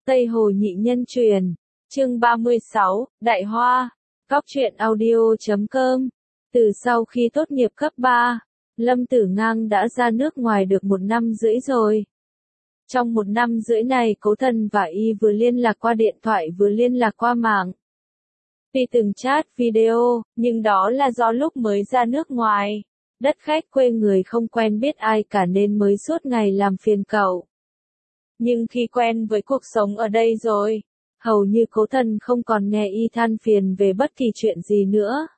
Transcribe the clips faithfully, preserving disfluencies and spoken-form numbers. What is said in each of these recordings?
Tây Hồ Nhị Nhân Truyền, chương ba mươi sáu, Đại Hoa, Cóc truyện audio chấm com. Từ sau khi tốt nghiệp cấp ba, Lâm Tử Ngang đã ra nước ngoài được một năm rưỡi rồi. Trong một năm rưỡi này Cố Thần và Y vừa liên lạc qua điện thoại vừa liên lạc qua mạng. Tuy từng chat video, nhưng đó là do lúc mới ra nước ngoài. Đất khách quê người không quen biết ai cả nên mới suốt ngày làm phiền cậu. Nhưng khi quen với cuộc sống ở đây rồi, hầu như Cố Thần không còn nghe Y than phiền về bất kỳ chuyện gì nữa.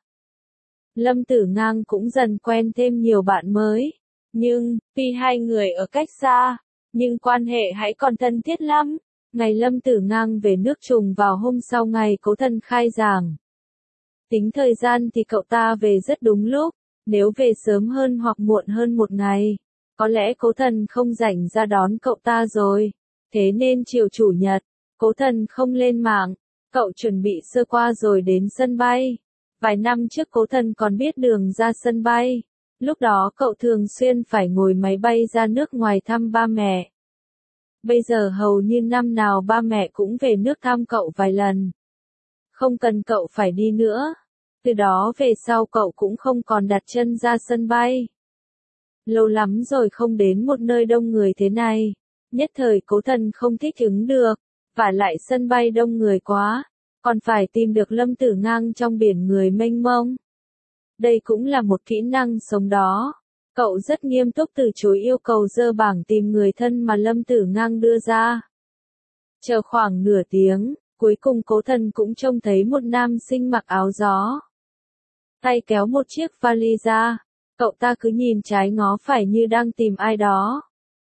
Lâm Tử Ngang cũng dần quen thêm nhiều bạn mới. Nhưng, tuy hai người ở cách xa, nhưng quan hệ hãy còn thân thiết lắm. Ngày Lâm Tử Ngang về nước trùng vào hôm sau ngày Cố Thần khai giảng. Tính thời gian thì cậu ta về rất đúng lúc, nếu về sớm hơn hoặc muộn hơn một ngày, có lẽ Cố Thần không rảnh ra đón cậu ta rồi. Thế nên chiều chủ nhật, Cố Thần không lên mạng, cậu chuẩn bị sơ qua rồi đến sân bay. Vài năm trước Cố Thần còn biết đường ra sân bay, lúc đó cậu thường xuyên phải ngồi máy bay ra nước ngoài thăm ba mẹ. Bây giờ hầu như năm nào ba mẹ cũng về nước thăm cậu vài lần. Không cần cậu phải đi nữa. Từ đó về sau cậu cũng không còn đặt chân ra sân bay. Lâu lắm rồi không đến một nơi đông người thế này. Nhất thời Cố Thần không thích ứng được. Vả lại sân bay đông người quá. Còn phải tìm được Lâm Tử Ngang trong biển người mênh mông. Đây cũng là một kỹ năng sống đó. Cậu rất nghiêm túc từ chối yêu cầu dơ bảng tìm người thân mà Lâm Tử Ngang đưa ra. Chờ khoảng nửa tiếng, cuối cùng Cố Thần cũng trông thấy một nam sinh mặc áo gió. Tay kéo một chiếc vali ra, cậu ta cứ nhìn trái ngó phải như đang tìm ai đó.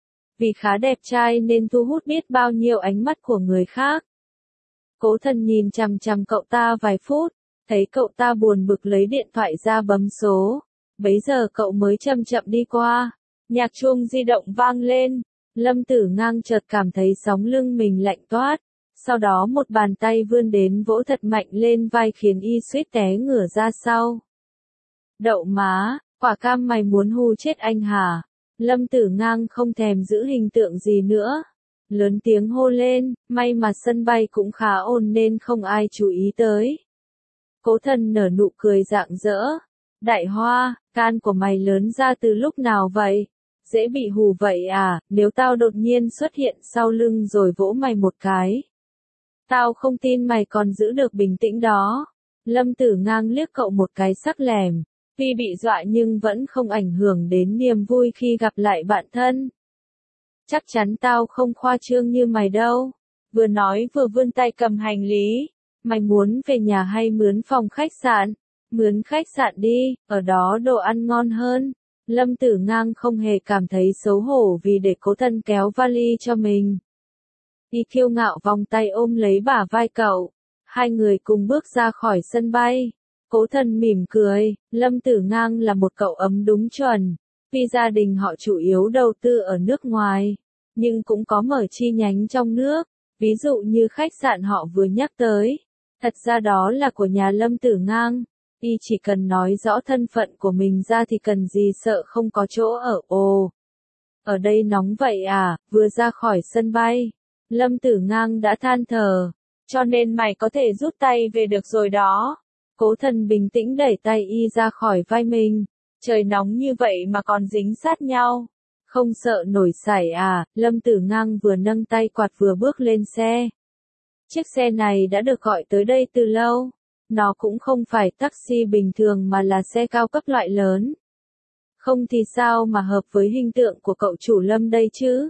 Vì khá đẹp trai nên thu hút biết bao nhiêu ánh mắt của người khác. Cố Thần nhìn chằm chằm cậu ta vài phút, thấy cậu ta buồn bực lấy điện thoại ra bấm số. Bấy giờ cậu mới chậm chậm đi qua, nhạc chuông di động vang lên, Lâm Tử Ngang chợt cảm thấy sóng lưng mình lạnh toát, sau đó một bàn tay vươn đến vỗ thật mạnh lên vai khiến Y suýt té ngửa ra sau. Đậu má, quả cam mày muốn hù chết anh hả? Lâm Tử Ngang không thèm giữ hình tượng gì nữa, lớn tiếng hô lên, may mà sân bay cũng khá ồn nên không ai chú ý tới. Cố Thần nở nụ cười rạng rỡ. Đại Hoa, can của mày lớn ra từ lúc nào vậy? Dễ bị hù vậy à, nếu tao đột nhiên xuất hiện sau lưng rồi vỗ mày một cái. Tao không tin mày còn giữ được bình tĩnh đó. Lâm Tử Ngang liếc cậu một cái sắc lẻm, tuy bị dọa nhưng vẫn không ảnh hưởng đến niềm vui khi gặp lại bạn thân. Chắc chắn tao không khoa trương như mày đâu. Vừa nói vừa vươn tay cầm hành lý. Mày muốn về nhà hay mướn phòng khách sạn? Mướn khách sạn đi, ở đó đồ ăn ngon hơn. Lâm Tử Ngang không hề cảm thấy xấu hổ vì để Cố Thần kéo vali cho mình. Y kiêu ngạo vòng tay ôm lấy bả vai cậu. Hai người cùng bước ra khỏi sân bay. Cố Thần mỉm cười, Lâm Tử Ngang là một cậu ấm đúng chuẩn. Vì gia đình họ chủ yếu đầu tư ở nước ngoài, nhưng cũng có mở chi nhánh trong nước. Ví dụ như khách sạn họ vừa nhắc tới. Thật ra đó là của nhà Lâm Tử Ngang. Y chỉ cần nói rõ thân phận của mình ra thì cần gì sợ không có chỗ ở. Ồ, ở đây nóng vậy à? Vừa ra khỏi sân bay, Lâm Tử Ngang đã than thở, cho nên mày có thể rút tay về được rồi đó. Cố Thần bình tĩnh đẩy tay Y ra khỏi vai mình. Trời nóng như vậy mà còn dính sát nhau, không sợ nổi sảy à? Lâm Tử Ngang vừa nâng tay quạt vừa bước lên xe. Chiếc xe này đã được gọi tới đây từ lâu. Nó cũng không phải taxi bình thường mà là xe cao cấp loại lớn. Không thì sao mà hợp với hình tượng của cậu chủ Lâm đây chứ?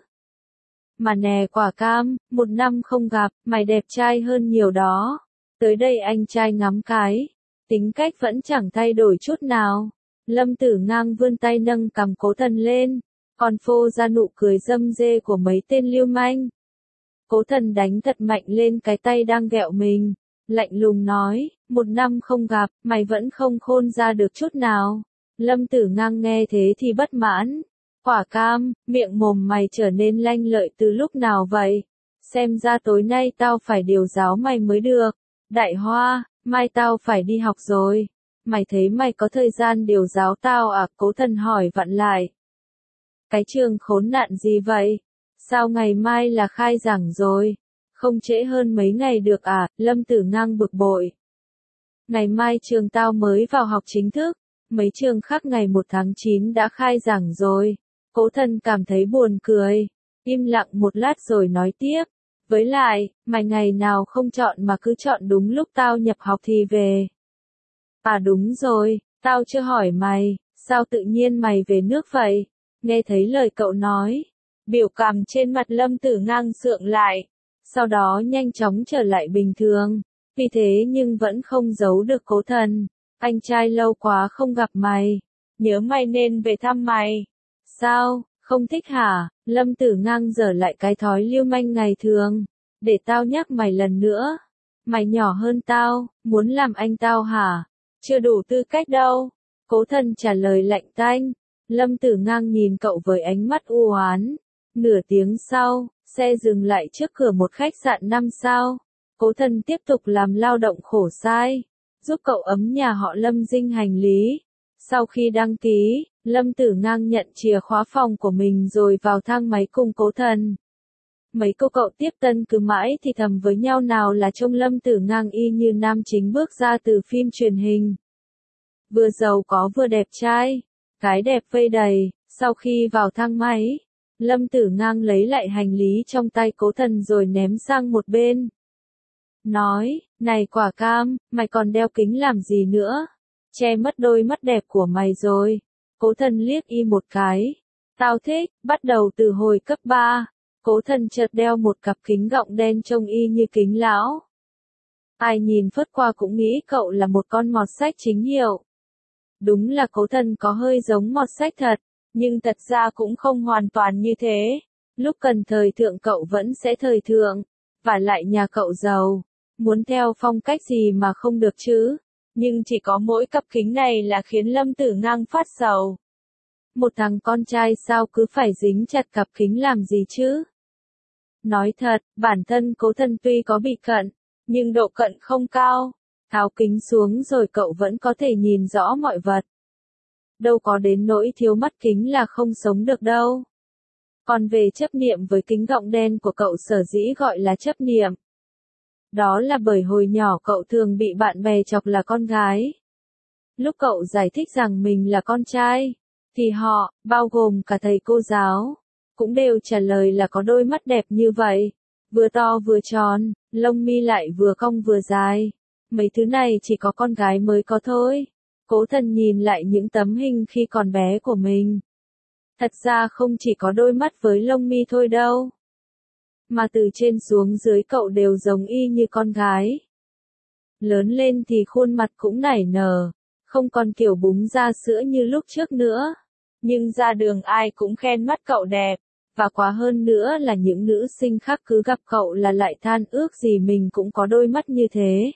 Mà nè quả cam, một năm không gặp, mày đẹp trai hơn nhiều đó. Tới đây anh trai ngắm cái. Tính cách vẫn chẳng thay đổi chút nào. Lâm Tử Ngang vươn tay nâng cằm Cố Thần lên, còn phô ra nụ cười râm rê của mấy tên lưu manh. Cố Thần đánh thật mạnh lên cái tay đang ghẹo mình. Lạnh lùng nói, một năm không gặp, mày vẫn không khôn ra được chút nào. Lâm Tử Ngang nghe thế thì bất mãn. Quả cam, miệng mồm mày trở nên lanh lợi từ lúc nào vậy? Xem ra tối nay tao phải điều giáo mày mới được. Đại Hoa, mai tao phải đi học rồi. Mày thấy mày có thời gian điều giáo tao à? Cố Thần hỏi vặn lại. Cái trường khốn nạn gì vậy? Sao ngày mai là khai giảng rồi? Không trễ hơn mấy ngày được à, Lâm Tử Ngang bực bội. Ngày mai trường tao mới vào học chính thức, mấy trường khác ngày một tháng chín đã khai giảng rồi. Cố Thần cảm thấy buồn cười, im lặng một lát rồi nói tiếp. Với lại, mày ngày nào không chọn mà cứ chọn đúng lúc tao nhập học thì về. À đúng rồi, tao chưa hỏi mày, sao tự nhiên mày về nước vậy? Nghe thấy lời cậu nói, biểu cảm trên mặt Lâm Tử Ngang sượng lại, sau đó nhanh chóng trở lại bình thường. Vì thế nhưng vẫn không giấu được Cố Thần. Anh trai lâu quá không gặp mày, nhớ mày nên về thăm mày. Sao, không thích hả? Lâm Tử Ngang giở lại cái thói lưu manh ngày thường. Để tao nhắc mày lần nữa. Mày nhỏ hơn tao, muốn làm anh tao hả? Chưa đủ tư cách đâu. Cố Thần trả lời lạnh tanh. Lâm Tử Ngang nhìn cậu với ánh mắt u oán. Nửa tiếng sau, xe dừng lại trước cửa một khách sạn năm sao. Cố Thần tiếp tục làm lao động khổ sai, giúp cậu ấm nhà họ Lâm dinh hành lý. Sau khi đăng ký, Lâm Tử Ngang nhận chìa khóa phòng của mình rồi vào thang máy cùng Cố Thần. Mấy cô cậu tiếp tân cứ mãi thì thầm với nhau nào là trông Lâm Tử Ngang y như nam chính bước ra từ phim truyền hình. Vừa giàu có vừa đẹp trai, cái đẹp vây đầy. Sau khi vào thang máy, Lâm Tử Ngang lấy lại hành lý trong tay Cố Thần rồi ném sang một bên. Nói, này Quả Cam, mày còn đeo kính làm gì nữa? Che mất đôi mắt đẹp của mày rồi. Cố Thần liếc y một cái. Tao thích, bắt đầu từ hồi cấp ba. Cố Thần chợt đeo một cặp kính gọng đen trông y như kính lão. Ai nhìn phớt qua cũng nghĩ cậu là một con mọt sách chính hiệu. Đúng là Cố Thần có hơi giống mọt sách thật, nhưng thật ra cũng không hoàn toàn như thế. Lúc cần thời thượng cậu vẫn sẽ thời thượng, và lại nhà cậu giàu. Muốn theo phong cách gì mà không được chứ, nhưng chỉ có mỗi cặp kính này là khiến Lâm Tử Ngang phát sầu. Một thằng con trai sao cứ phải dính chặt cặp kính làm gì chứ? Nói thật, bản thân Cố Thần tuy có bị cận, nhưng độ cận không cao. Tháo kính xuống rồi cậu vẫn có thể nhìn rõ mọi vật. Đâu có đến nỗi thiếu mắt kính là không sống được đâu. Còn về chấp niệm với kính gọng đen của cậu sở dĩ gọi là chấp niệm. Đó là bởi hồi nhỏ cậu thường bị bạn bè chọc là con gái. Lúc cậu giải thích rằng mình là con trai, thì họ, bao gồm cả thầy cô giáo, cũng đều trả lời là có đôi mắt đẹp như vậy. Vừa to vừa tròn, lông mi lại vừa cong vừa dài. Mấy thứ này chỉ có con gái mới có thôi. Cố Thần nhìn lại những tấm hình khi còn bé của mình. Thật ra không chỉ có đôi mắt với lông mi thôi đâu. Mà từ trên xuống dưới cậu đều giống y như con gái. Lớn lên thì khuôn mặt cũng nảy nở, không còn kiểu búng ra sữa như lúc trước nữa. Nhưng ra đường ai cũng khen mắt cậu đẹp, và quá hơn nữa là những nữ sinh khác cứ gặp cậu là lại than ước gì mình cũng có đôi mắt như thế.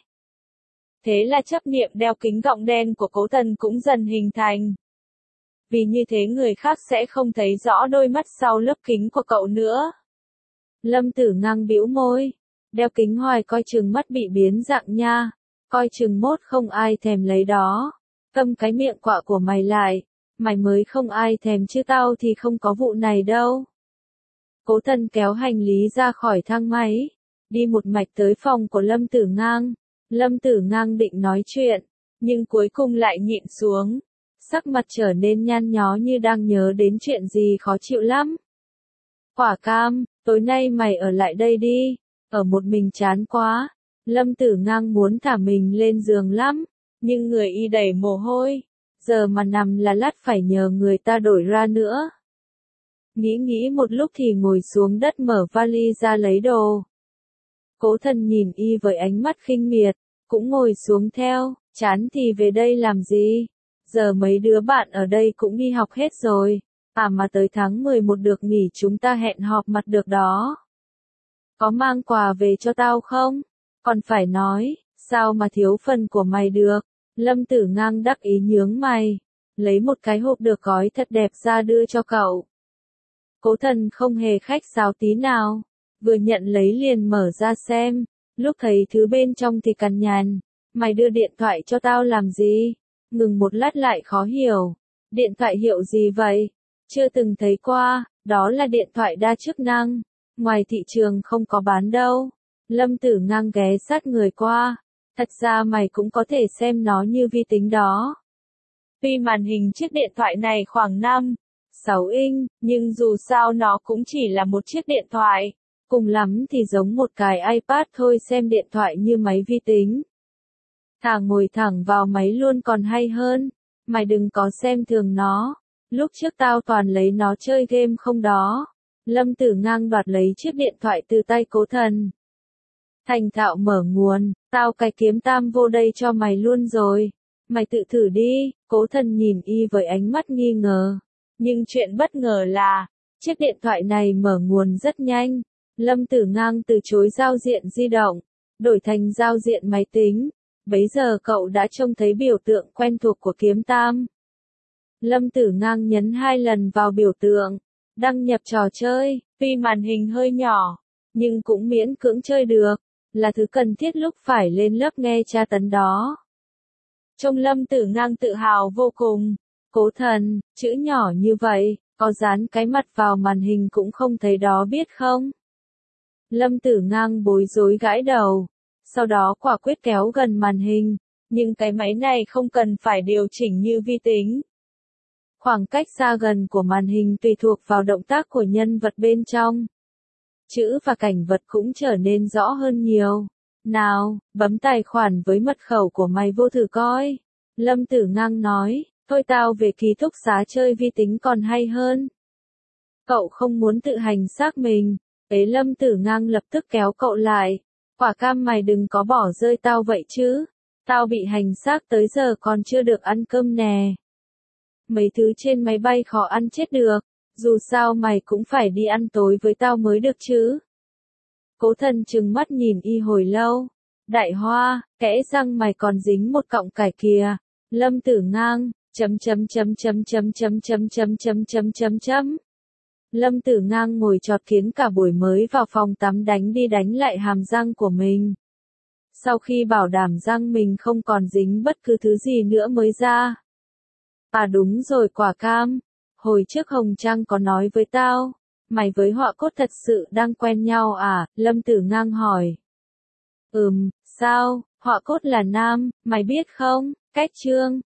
Thế là chấp niệm đeo kính gọng đen của Cố Thần cũng dần hình thành. Vì như thế người khác sẽ không thấy rõ đôi mắt sau lớp kính của cậu nữa. Lâm Tử Ngang bĩu môi, đeo kính hoài coi chừng mắt bị biến dạng nha, coi chừng mốt không ai thèm lấy đó. Câm cái miệng quạ của mày lại, mày mới không ai thèm chứ tao thì không có vụ này đâu. Cố Thần kéo hành lý ra khỏi thang máy, đi một mạch tới phòng của Lâm Tử Ngang. Lâm Tử Ngang định nói chuyện, nhưng cuối cùng lại nhịn xuống, sắc mặt trở nên nhăn nhó như đang nhớ đến chuyện gì khó chịu lắm. Quả Cam, tối nay mày ở lại đây đi, ở một mình chán quá. Lâm Tử Ngang muốn thả mình lên giường lắm, nhưng người y đầy mồ hôi, giờ mà nằm là lát phải nhờ người ta đổi ra nữa. Nghĩ nghĩ một lúc thì ngồi xuống đất mở vali ra lấy đồ. Cố Thần nhìn y với ánh mắt khinh miệt, cũng ngồi xuống theo, chán thì về đây làm gì? Giờ mấy đứa bạn ở đây cũng đi học hết rồi, à mà tới tháng mười một được nghỉ chúng ta hẹn họp mặt được đó. Có mang quà về cho tao không? Còn phải nói, sao mà thiếu phần của mày được? Lâm Tử Ngang đắc ý nhướng mày, lấy một cái hộp được gói thật đẹp ra đưa cho cậu. Cố Thần không hề khách sáo tí nào, vừa nhận lấy liền mở ra xem, lúc thấy thứ bên trong thì cằn nhằn. Mày đưa điện thoại cho tao làm gì? Ngừng một lát lại khó hiểu. Điện thoại hiệu gì vậy? Chưa từng thấy qua, đó là điện thoại đa chức năng. Ngoài thị trường không có bán đâu. Lâm Tử Ngang ghé sát người qua. Thật ra mày cũng có thể xem nó như vi tính đó. Tuy màn hình chiếc điện thoại này khoảng năm, sáu inch, nhưng dù sao nó cũng chỉ là một chiếc điện thoại. Cùng lắm thì giống một cái iPad thôi, xem điện thoại như máy vi tính. Thà ngồi thẳng vào máy luôn còn hay hơn. Mày đừng có xem thường nó. Lúc trước tao toàn lấy nó chơi game không đó. Lâm Tử Ngang đoạt lấy chiếc điện thoại từ tay Cố Thần. Thành thạo mở nguồn, tao cái kiếm tam vô đây cho mày luôn rồi. Mày tự thử đi. Cố Thần nhìn y với ánh mắt nghi ngờ. Nhưng chuyện bất ngờ là, chiếc điện thoại này mở nguồn rất nhanh. Lâm Tử Ngang từ chối giao diện di động, đổi thành giao diện máy tính. Bấy giờ cậu đã trông thấy biểu tượng quen thuộc của kiếm tam. Lâm Tử Ngang nhấn hai lần vào biểu tượng, đăng nhập trò chơi, tuy màn hình hơi nhỏ, nhưng cũng miễn cưỡng chơi được, là thứ cần thiết lúc phải lên lớp nghe tra tấn đó. Trông Lâm Tử Ngang tự hào vô cùng. Cố Thần, chữ nhỏ như vậy, có dán cái mặt vào màn hình cũng không thấy đó biết không? Lâm Tử Ngang bối rối gãi đầu, sau đó quả quyết kéo gần màn hình, nhưng cái máy này không cần phải điều chỉnh như vi tính. Khoảng cách xa gần của màn hình tùy thuộc vào động tác của nhân vật bên trong. Chữ và cảnh vật cũng trở nên rõ hơn nhiều. Nào, bấm tài khoản với mật khẩu của mày vô thử coi. Lâm Tử Ngang nói, thôi tao về ký túc xá chơi vi tính còn hay hơn. Cậu không muốn tự hành xác mình. Ấy Lâm Tử Ngang lập tức kéo cậu lại. Quả cam mày đừng có bỏ rơi tao vậy chứ. Tao bị hành xác tới giờ còn chưa được ăn cơm nè. Mấy thứ trên máy bay khó ăn chết được. Dù sao mày cũng phải đi ăn tối với tao mới được chứ. Cố Thần trừng mắt nhìn y hồi lâu. Đại Hoa, kẽ răng mày còn dính một cọng cải kìa. Lâm Tử Ngang, chấm chấm chấm chấm chấm chấm chấm chấm chấm chấm chấm chấm. Lâm Tử Ngang ngồi chọt kiến cả buổi mới vào phòng tắm đánh đi đánh lại hàm răng của mình. Sau khi bảo đảm răng mình không còn dính bất cứ thứ gì nữa mới ra. À đúng rồi quả cam. Hồi trước Hồng Trăng có nói với tao, mày với Họa Cốt thật sự đang quen nhau à? Lâm Tử Ngang hỏi. Ừm, sao, Họa Cốt là nam, mày biết không? Cách chương.